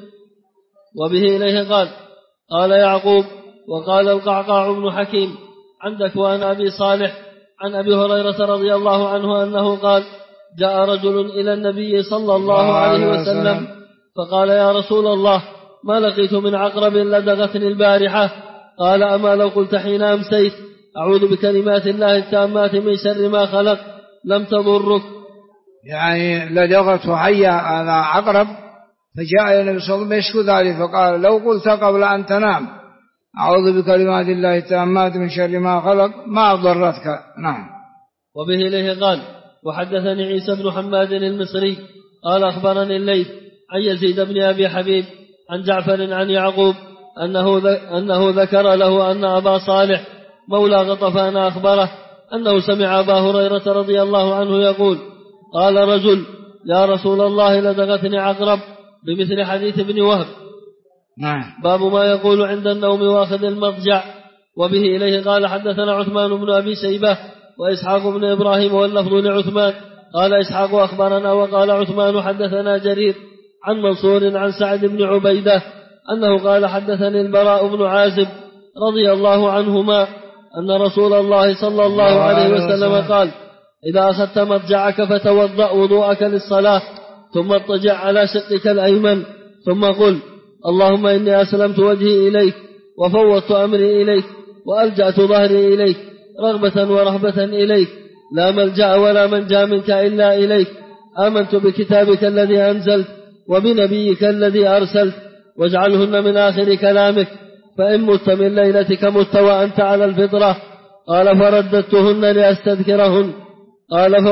وبه إليه قال يعقوب وقال القعقاع بن حكيم عن ذكوان أبي صالح عن أبي هريرة رضي الله عنه أنه قال جاء رجل إلى النبي صلى الله عليه وسلم فقال يا رسول الله ما لقيت من عقرب لدغتني البارحة قال أما لو قلت حين أمسيت أعوذ بكلمات الله التامات من شر ما خلق لم تضرك. يعني لدغته حية على عقرب فجاء النبي صلى الله عليه وسلم يشكو ذلك فقال لو قلت قبل أن تنام أعوذ بكلمات الله التامات من شر ما خلق ما ضرتك. نعم. وبه إليه قال وحدثني عيسى بن حماد المصري قال أخبرني الليث عن يزيد بن أبي حبيب عن جعفر عن يعقوب أنه ذكر له أن أبا صالح مولى غطفان أخبره أنه سمع أبا هريرة رضي الله عنه يقول قال رجل يا رسول الله لدغتني عقرب بمثل حديث ابن وهب. باب ما يقول عند النوم واخذ المضجع. وبه إليه قال حدثنا عثمان بن أبي شيبة وإسحاق بن إبراهيم واللفظ لعثمان قال إسحاق أخبرنا وقال عثمان حدثنا جرير عن منصور عن سعد بن عبيدة أنه قال حدثني البراء بن عازب رضي الله عنهما أن رسول الله صلى الله عليه وسلم قال إذا أخذت مضجعك فتوضأ وضوءك للصلاة ثم اضطجع على شقك الأيمن ثم قل اللهم إني أسلمت وجهي إليك وفوضت أمري إليك وألجأت ظهري إليك رغبة ورهبة إليك لا ملجأ ولا منجا منك إلا إليك آمنت بكتابك الذي أنزلت وبنبيك الذي أرسلت واجعلهن من آخر كلامك فإن مت من ليلتك مت وأنت على الفطرة. قال فرددتهن لأستذكرهن قال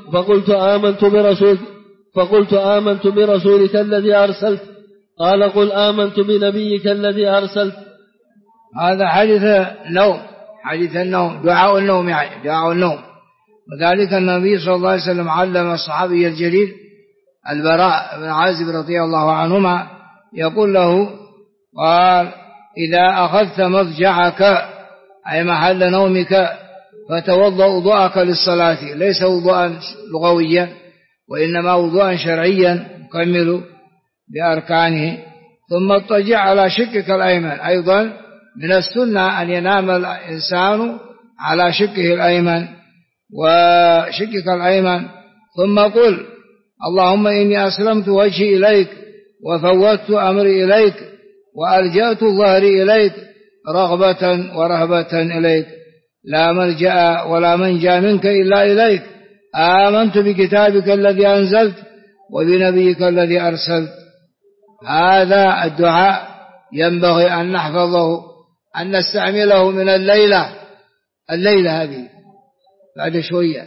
فقلت آمنت برسولك الذي أرسلت قال قل آمنت بنبيك الذي أرسلت. هذا حديث النوم دعاء النوم يعني دعاء النوم. وذلك النبي صلى الله عليه وسلم علم الصحابي الجليل البراء بن عازب رضي الله عنهما يقول له قال إذا أخذت مضجعك أي محل نومك فتوضأ وضوءك للصلاة ليس وضوءا لغويا وإنما وضوءا شرعيا مكمل بأركانه ثم اضطجع على شقك الأيمن. أيضا من السنة أن ينام الإنسان على شقه الأيمن وشقك الأيمن ثم قل اللهم إني أسلمت وجهي إليك وفوضت أمري إليك وألجأت ظهري إليك رغبة ورهبة إليك لا ملجأ ولا منجا منك إلا إليك آمنت بكتابك الذي أنزلت وبنبيك الذي أرسلت. هذا الدعاء ينبغي أن نحفظه أن نستعمله من الليلة هذه بعد شوية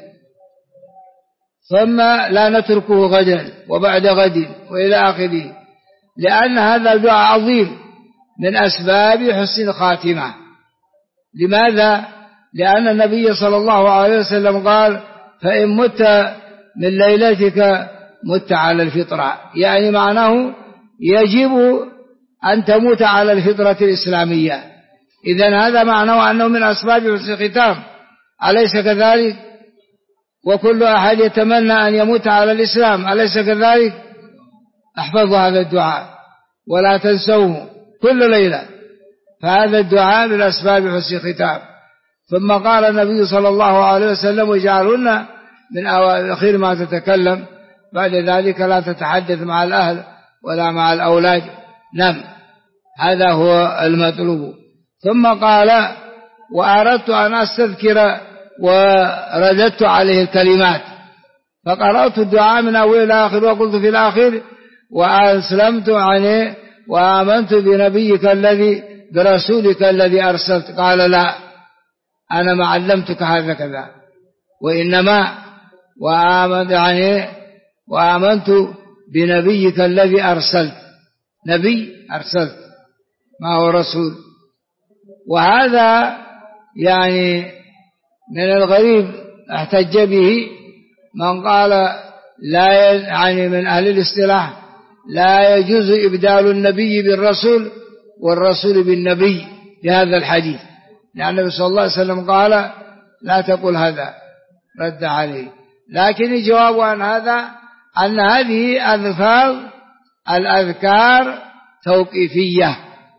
ثم لا نتركه غدا وبعد غد وإلى آخره لأن هذا الدعاء عظيم من أسباب حسن الخاتمة. لماذا؟ لأن النبي صلى الله عليه وسلم قال فإن مت من ليلتك مت على الفطرة يعني معناه يجب أن تموت على الفطرة الإسلامية. إذن هذا معناه أنه من أسباب حسن الختام، أليس كذلك؟ وكل أحد يتمنى أن يموت على الإسلام، أليس كذلك؟ احفظوا هذا الدعاء ولا تنسوه كل ليلة، فهذا الدعاء من أسباب حسن الختام. ثم قال النبي صلى الله عليه وسلم: واجعلن من أخير ما تتكلم، بعد ذلك لا تتحدث مع الأهل ولا مع الأولاد، نم. هذا هو المطلوب. ثم قال: وأردت أن أستذكر ورددت عليه الكلمات، فقرأت الدعاء من أول إلى آخر، وقلت في الآخر: وأسلمت عنه وآمنت بنبيك الذي برسولك الذي أرسلت. قال: لا، أنا ما علمتك هذا كذا، وإنما وآمنت بنبيك الذي أرسلت. نبي أرسلت، ما هو رسول. وهذا يعني من الغريب احتج به من قال لا، يعني من أهل الاصطلاح، لا يجوز إبدال النبي بالرسول والرسول بالنبي بهذا الحديث، لأن النبي صلى الله عليه وسلم قال: لا تقل هذا، رد عليه. لكن الجواب عن هذا أن هذه ألفاظ الأذكار توقيفية،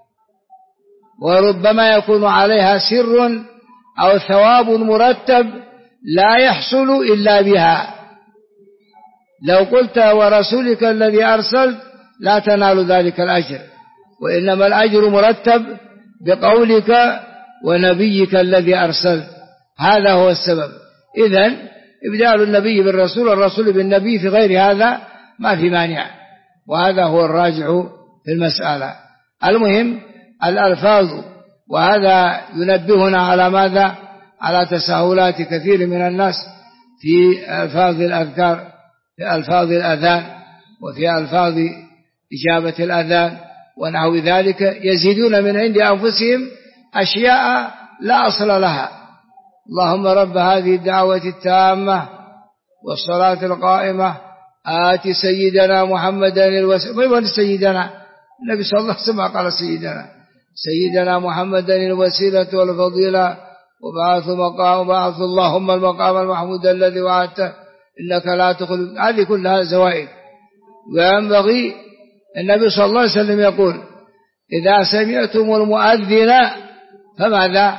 وربما يكون عليها سر أو ثواب مرتب لا يحصل إلا بها. لو قلت ورسولك الذي أرسلت لا تنال ذلك الأجر، وإنما الأجر مرتب بقولك ونبيك الذي أرسلت، هذا هو السبب. إذن إبدال النبي بالرسول والرسول بالنبي في غير هذا ما في مانع، وهذا هو الراجح في المسألة. المهم الألفاظ، وهذا ينبهنا على ماذا؟ على تساهلات كثير من الناس في ألفاظ الأذكار، في ألفاظ الأذان وفي ألفاظ إجابة الأذان ونحو ذلك، يزيدون من عند أنفسهم أشياء لا أصل لها. اللهم رب هذه الدعوة التامة والصلاة القائمة آت سيدنا محمدا الوسيلة. من سيدنا؟ النبي صلى الله عليه وسلم قال سيدنا محمدا الوسيلة والفضيلة وبعث اللهم المقام المحمود الذي وعدته إنك لا تخلف. هذه كلها زوائد. وينبغي، النبي صلى الله عليه وسلم يقول: إذا سمعتم المؤذن فماذا؟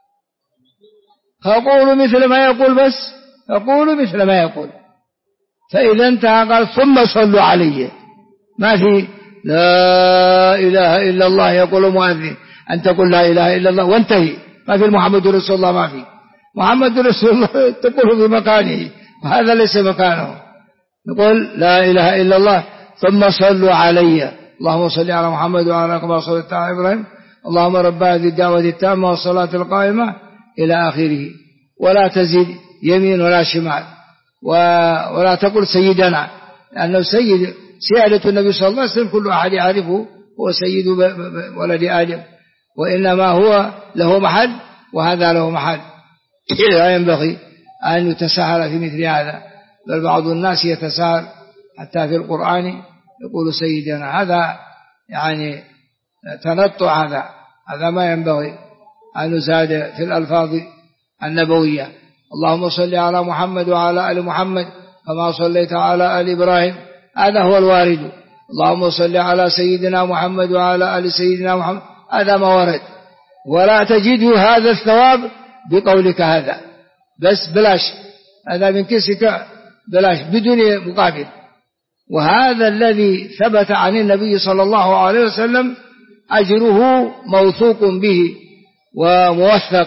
فقولوا مثل ما يقول، بس فقولوا مثل ما يقول. فإذا انتهى قال: ثم صلوا علي. ما في لا إله إلا الله يقول مؤذن، أن تقول لا إله إلا الله وانتهي. ما في محمد رسول الله، ما في محمد رسول الله تقول في مكانه، وهذا ليس مكانه. نقول لا إله إلا الله ثم صلوا علي. اللهم صل على محمد وعلى كما صليت على إبراهيم اللهم رب هذه الدعوة التامة والصلاة القائمة إلى آخره. ولا تزيد يمين ولا شمال، ولا تقل سيدنا، لأنه سيادة النبي صلى الله عليه وسلم كل أحد يعرفه، هو سيد ولد آدم، وإنما هو له محل وهذا له محل. لا ينبغي أن يتساهل في مثل هذا، بل بعض الناس يتساهل حتى في القرآن يقول سيدنا. هذا يعني تنطع، هذا ما ينبغي أن نزاد في الألفاظ النبوية. اللهم صل على محمد وعلى آل محمد كما صليت على آل إبراهيم، هذا هو الوارد. اللهم صل على سيدنا محمد وعلى آل سيدنا محمد، هذا ما ورد. ولا تجد هذا الثواب بقولك هذا، بس بلاش، هذا من كسك بلاش بدون مقابل. وهذا الذي ثبت عن النبي صلى الله عليه وسلم أجره موثوق به وموثق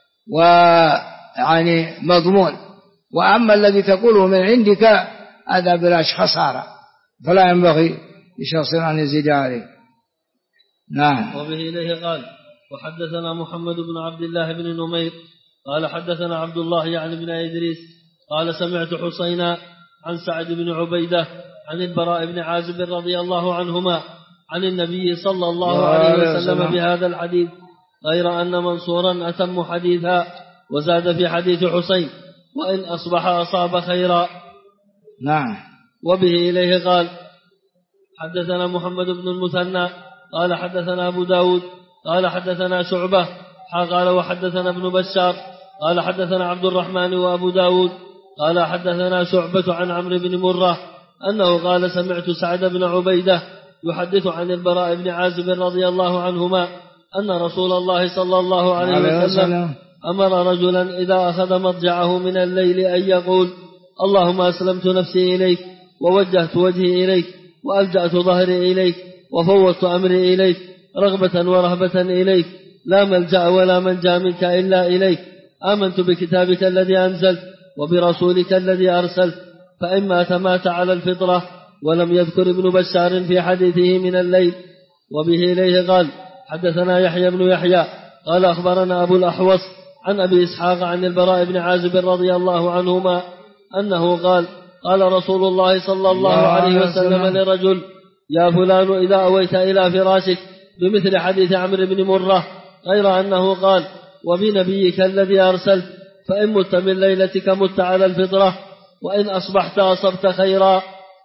ويعني مضمون. وأما الذي تقوله من عندك هذا بلاش خسارة، فلا ينبغي لشخص أن يزيد عليه. نعم. وبه إليه قال: وحدثنا محمد بن عبد الله بن نمير قال حدثنا عبد الله يعني بن إدريس قال سمعت حسينا عن سعد بن عبيدة عن البراء بن عازب رضي الله عنهما عن النبي صلى الله عليه وسلم بهذا الحديث، غير أن منصورا أتم حديثا وزاد في حديث حسين: وإن أصبح أصاب خيرا. نعم. وبه إليه قال: حدثنا محمد بن المثنى قال حدثنا أبو داود قال حدثنا شعبة قال وحدثنا ابن بشار قال حدثنا عبد الرحمن وأبو داود قال حدثنا شعبة عن عمرو بن مرة أنه قال سمعت سعد بن عبيدة يحدث عن البراء بن عازب رضي الله عنهما أن رسول الله صلى الله عليه وسلم أمر رجلا إذا أخذ مضجعه من الليل أن يقول اللهم أسلمت نفسي إليك ووجهت وجهي إليك وألجأت ظهري إليك وفوضت أمري إليك رغبة ورهبة إليك لا ملجأ ولا منجا منك إلا إليك آمنت بكتابك الذي أنزلت وبرسولك الذي أرسلت فإما مات على الفطرة. ولم يذكر ابن بشار في حديثه من الليل. وبه إليه قال حدثنا يحيى بن يحيى قال أخبرنا أبو الأحوص عن أبي إسحاق عن البراء بن عازب رضي الله عنهما أنه قال قال رسول الله صلى الله عليه وسلم لرجل يا فلان إذا أويت إلى فراشك بمثل حديث عمرو بن مرة غير أنه قال وبنبيك الذي أرسلت فإن مت من ليلتك مت على الفطرة وإن أصبحت أصبت خيرا.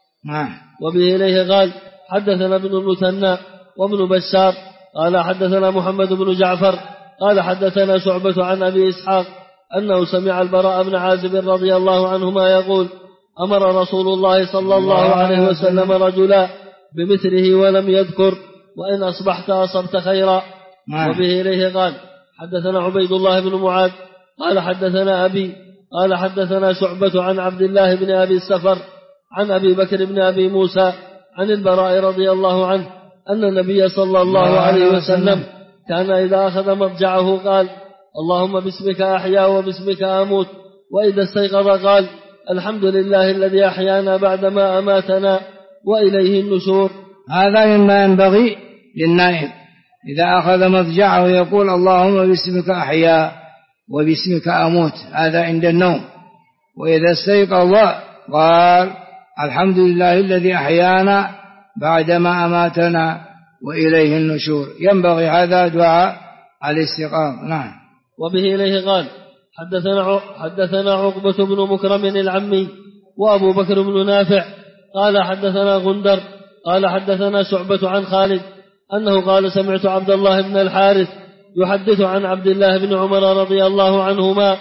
وبه إليه قال حدثنا ابن المثنى وابن بشار قال حدثنا محمد بن جعفر قال حدثنا شعبة عن أبي إسحاق أنه سمع البراء بن عازب رضي الله عنهما يقول أمر رسول الله صلى الله عليه وسلم رجلا بمثله ولم يذكر وإن أصبحت أصبت خيرا. وبه إليه قال حدثنا عبيد الله بن معاذ قال حدثنا أبي قال حدثنا شعبة عن عبد الله بن أبي السفر عن أبي بكر بن أبي موسى عن البراء رضي الله عنه أن النبي صلى الله عليه وسلم كان إذا أخذ مضجعه قال اللهم باسمك أحيا وباسمك أموت وإذا استيقظ قال الحمد لله الذي أحيانا بعدما أماتنا وإليه النشور. هذا مما ينبغي للنائم إذا أخذ مضجعه يقول اللهم باسمك أحيا وباسمك أموت، هذا عند النوم. وإذا استيقظ قال الحمد لله الذي أحيانا بعدما أماتنا وإليه النشور. ينبغي هذا دعاء الاستيقاظ. نعم. وبه إليه قال حدثنا عقبة بن مكرم العمي وأبو بكر بن نافع قال حدثنا غندر قال حدثنا شعبة عن خالد أنه قال سمعت عبد الله بن الحارث يحدث عن عبد الله بن عمر رضي الله عنهما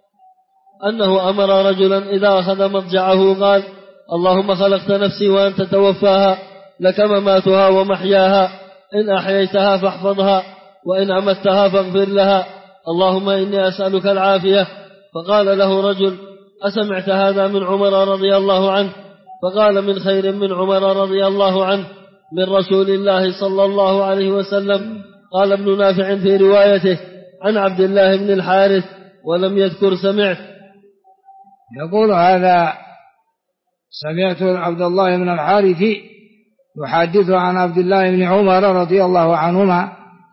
أنه أمر رجلا إذا أخذ مضجعه قال اللهم خلقت نفسي وأنت توفاها لك مماتها ومحياها إن أحييتها فاحفظها وإن أمتها فاغفر لها اللهم إني أسألك العافية. فقال له رجل أسمعت هذا من عمر رضي الله عنه؟ فقال من خير من عمر رضي الله عنه من رسول الله صلى الله عليه وسلم. قال ابن نافع في روايته عن عبد الله بن الحارث ولم يذكر سمعت. يقول هذا سمعت عبد الله بن الحارث يحدث عن عبد الله بن عمر رضي الله عنهما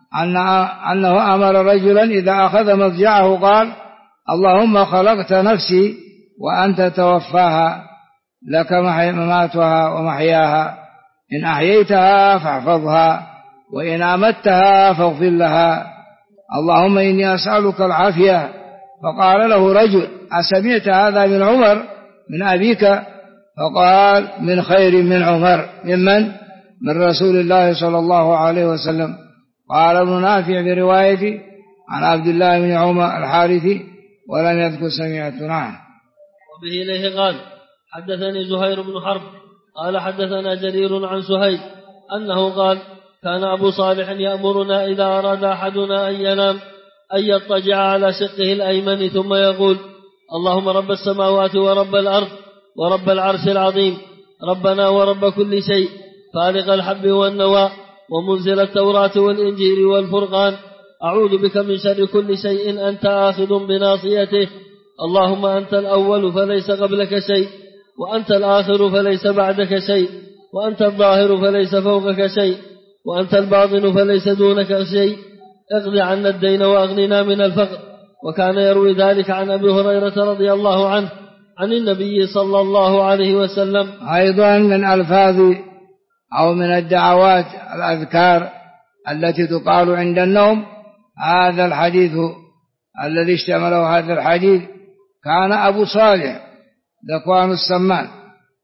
أنه أمر رجلا إذا أخذ مضجعه قال اللهم خلقت نفسي وأنت توفاها لك مماتها ومحياها إن أحييتها فاحفظها وإن أمتها فاغفر لها اللهم إني أسألك العافية. فقال له رجل أسمعت هذا من عمر من أبيك؟ فقال من خير من عمر. من رسول الله صلى الله عليه وسلم. قال ابن نافع بروايته عن عبد الله بن عمر الحارثي ولم يذكر سمعت. نعم. وبه إليه قال حدثني زهير بن حرب قال حدثنا جرير عن سهيل أنه قال كان أبو صالح يأمرنا إذا أراد أحدنا أن ينام أن يضطجع على شقه الأيمن ثم يقول اللهم رب السماوات ورب الأرض ورب العرش العظيم ربنا ورب كل شيء فالق الحب والنوى ومنزل التوراة والإنجيل والفرقان أعوذ بك من شر كل شيء أنت آخذ بناصيته اللهم أنت الأول فليس قبلك شيء وأنت الآخر فليس بعدك شيء وأنت الظاهر فليس فوقك شيء وأنت الباطن فليس دونك شيء اقض عنا الدين وأغننا من الفقر. وكان يروي ذلك عن أبي هريرة رضي الله عنه عن النبي صلى الله عليه وسلم. أيضا من ألفاظ أو من الدعوات الأذكار التي تقال عند النوم هذا الحديث الذي اشتمله هذا الحديث. كان أبو صالح ذكوان السمان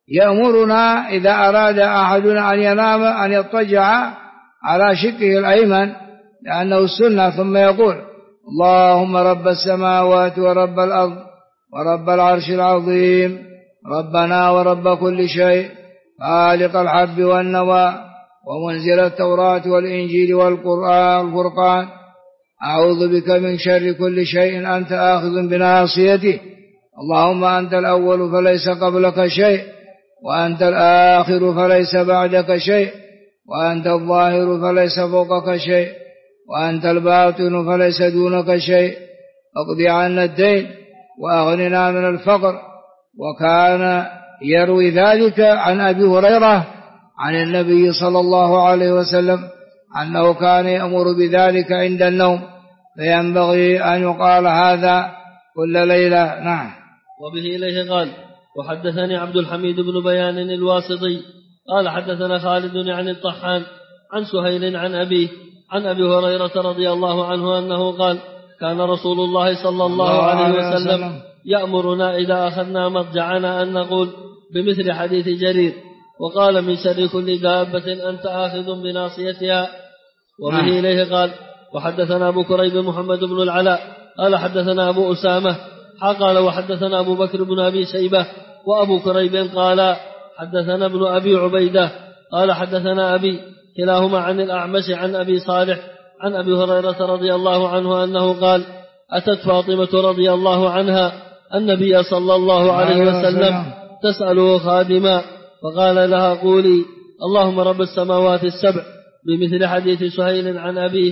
يأمرنا إذا أراد أحدنا أن ينام أن يضطجع على شقه الأيمن لأنه السنة، ثم يقول: اللهم رب السماوات ورب الأرض ورب العرش العظيم ربنا ورب كل شيء خالق الحب والنوى ومنزل التوراة والإنجيل والفرقان أعوذ بك من شر كل شيء أنت آخذ بناصيته، اللهم أنت الأول فليس قبلك شيء، وأنت الآخر فليس بعدك شيء، وأنت الظاهر فليس فوقك شيء، وأنت الباطن فليس دونك شيء، اقض عنا الدين وأغننا من الفقر. وكان يروي ذلك عن أبي هريرة عن النبي صلى الله عليه وسلم أنه كان يأمر بذلك عند النوم، فينبغي أن يقال هذا كل ليلة. نعم. وبه إليه قال: وحدثني عبد الحميد بن بيان الواسطي قال حدثنا خالد عن الطحان عن سهيل عن أبيه عن أبي هريرة رضي الله عنه أنه قال: كان رسول الله صلى الله عليه وسلم يأمرنا إذا أخذنا مضجعنا أن نقول بمثل حديث جرير: وقال من شر كل دابة أنت آخذ بناصيتها. وبه إليه قال: وحدثنا أبو كريب محمد بن العلاء قال حدثنا أبو أسامة قال وحدثنا أبو بكر بن أبي شيبة وأبو كريب قال حدثنا ابن أبي عبيدة قال حدثنا أبي، كلاهما عن الأعمش عن أبي صالح عن أبي هريرة رضي الله عنه أنه قال: أتت فاطمة رضي الله عنها النبي صلى الله عليه وسلم تسأله خادما، فقال لها: قولي اللهم رب السماوات السبع بمثل حديث سهيل عن أبيه.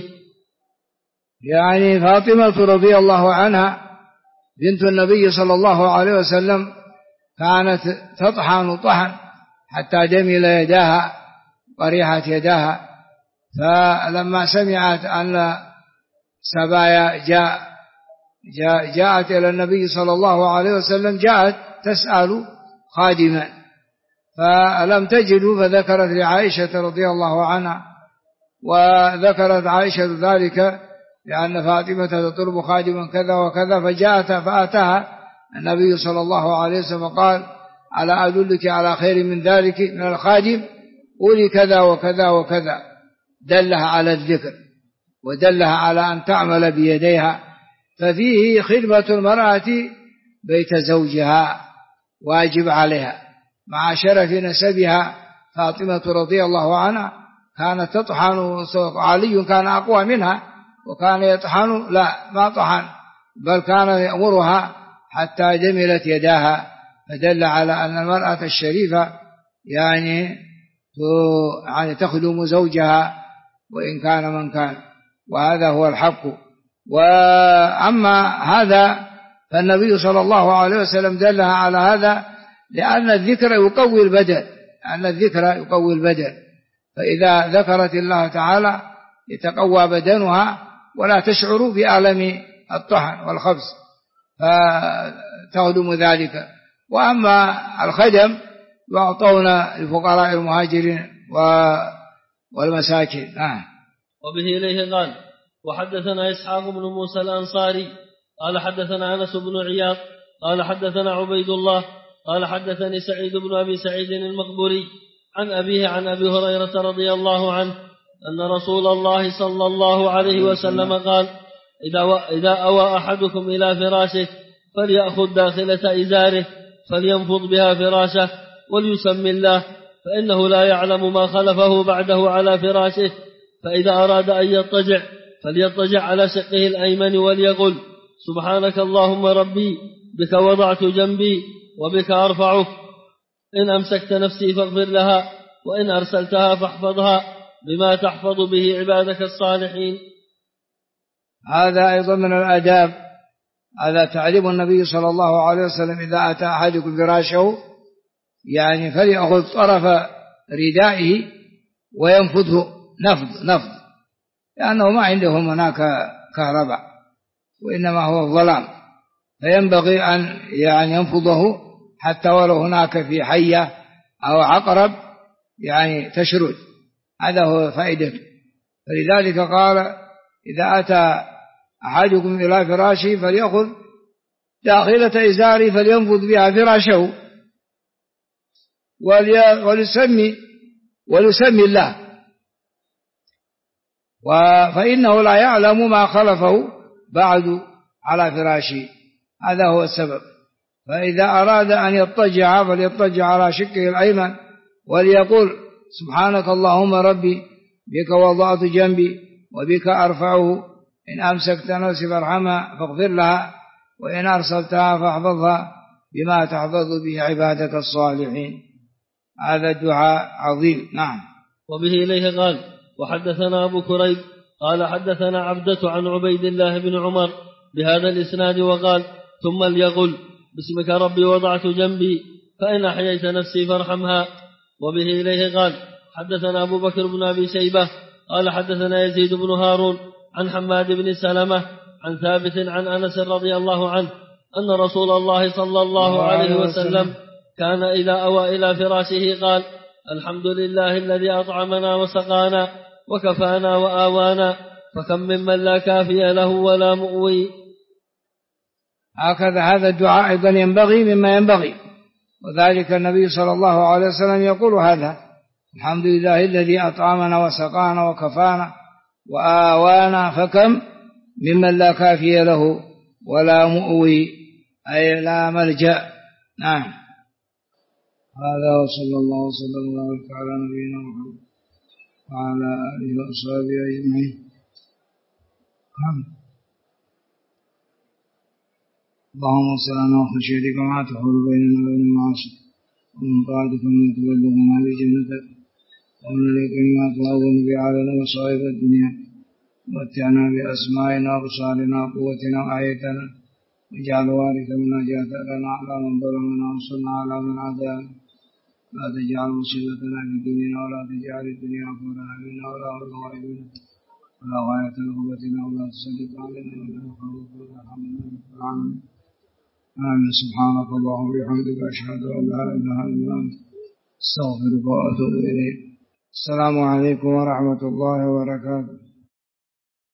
يعني فاطمة رضي الله عنها بنت النبي صلى الله عليه وسلم كانت تطحن طحن حتى دمل يداها وريحت يداها، فلما سمعت أن سبايا جاءت إلى النبي صلى الله عليه وسلم، جاءت تسأل خادما فلم تجدوا، فذكرت لعائشة رضي الله عنها، وذكرت عائشة ذلك لأن فاطمة تطلب خادما كذا وكذا، فجاءت فأتاها النبي صلى الله عليه وسلم قال: ألا أدلك على خير من ذلك من الخادم؟ قولي كذا وكذا وكذا. دلها على الذكر ودلها على أن تعمل بيديها، ففيه خدمة المرأة بيت زوجها واجب عليها مع شرف نسبها. فاطمة رضي الله عنها كانت تطحن، علي كان أقوى منها وكان يطحن، لا ما طحن بل كان يأمرها حتى دملت يداها، فدل على أن المرأة الشريفة يعني تخدم زوجها وإن كان من كان، وهذا هو الحق. وأما هذا فالنبي صلى الله عليه وسلم دلها على هذا لأن الذكر يقوي البدن، فإذا ذكرت الله تعالى يتقوى بدنها ولا تشعر بألم الطحن والخبز، فتخدم ذلك. وأما الخدم يعطون الفقراء المهاجرين والمساكين. وبه إليه قال: وحدثنا إسحاق بن موسى الأنصاري قال حدثنا أنس بن عياض قال حدثنا عبيد الله قال حدثني سعيد بن أبي سعيد المقبوري عن أبيه عن أبي هريرة رضي الله عنه أن رسول الله صلى الله عليه وسلم قال: إذا أوى أحدكم إلى فراشه فليأخذ داخلة إزاره فلينفض بها فراشه وليسم الله، فإنه لا يعلم ما خلفه بعده على فراشه. فإذا أراد أن يضطجع فليضطجع على شقه الأيمن وليقل: سبحانك اللهم ربي بك وضعت جنبي وبك أرفعه، إن أمسكت نفسي فاغفر لها، وإن أرسلتها فاحفظها بما تحفظ به عبادك الصالحين. هذا أيضا من الآداب، هذا تعليم النبي صلى الله عليه وسلم: إذا أتى أحدكم فراشه يعني فليأخذ طرف ردائه وينفضه نفض، لأنه ما عندهم هناك كهرباء وإنما هو الظلام، فينبغي أن يعني ينفضه حتى ولو هناك في حية أو عقرب يعني تشرد، هذا هو فائدته. فلذلك قال: إذا أتى أحدكم إلى فراشه فليأخذ داخلة إزاره فلينفض بها فراشه. وليسمي الله، فإنه لا يعلم ما خلفه بعد على فراشه، هذا هو السبب. فإذا أراد أن يضطجع فليضطجع على شقه الأيمن وليقول سبحانك اللهم ربي بك وضعت جنبي وبك أرفعه، إن أمسكت نفسي فارحمها فاغفر لها، وإن أرسلتها فاحفظها بما تحفظ به عبادك الصالحين. هذا الدعاء عظيم. نعم. وبه إليه قال وحدثنا أبو كريب قال حدثنا عبدة عن عبيد الله بن عمر بهذا الإسناد وقال ثم ليقل باسمك ربي وضعت جنبي فإن أحييت نفسي فارحمها. وبه إليه قال حدثنا أبو بكر بن أبي شيبة قال حدثنا يزيد بن هارون عن حماد بن سلمة عن ثابت عن أنس رضي الله عنه أن رسول الله صلى الله عليه وسلم كان إذا أوى إلى فراشه قال الحمد لله الذي أطعمنا وسقانا وكفانا وآوانا، فكم ممن لا كافي له ولا مؤوي. هكذا هذا الدعاء أيضا ينبغي مما ينبغي، وذلك النبي صلى الله عليه وسلم يقول هذا الحمد لله الذي أطعمنا وسقانا وكفانا وآوانا، فكم ممن لا كافي له ولا مؤوي، أي لا ملجأ. نعم. هذا وصلى الله وسلم وبارك على نبينا محمد وعلى آله وأصحابه أجمعين. اللهم صل على خشيتك ما تحول بيننا وبين المعاصي، ومن طاعتك ما تبلغنا بجنتك، ومن اليقين ما تهون به علينا مصائب الدنيا، ومتعنا بأسمائنا وأبصارنا وقوتنا وأحييتنا، واجعل وارث منا جاثرنا على من ظلمنا وانصرنا على من عادانا، لا تجعل مصيبتنا في ديننا ولا تجعل الدنيا أكبر همنا ولا مبلغ علمنا ولا غاية رغبتنا ولا تسلط علينا من لا يخافك ولا يرحمنا. آمين. سبحانك اللهم وبحمدك أشهد أن لا إله إلا أنت أستغفرك وأتوب إليك. السلام عليكم ورحمة الله وبركاته.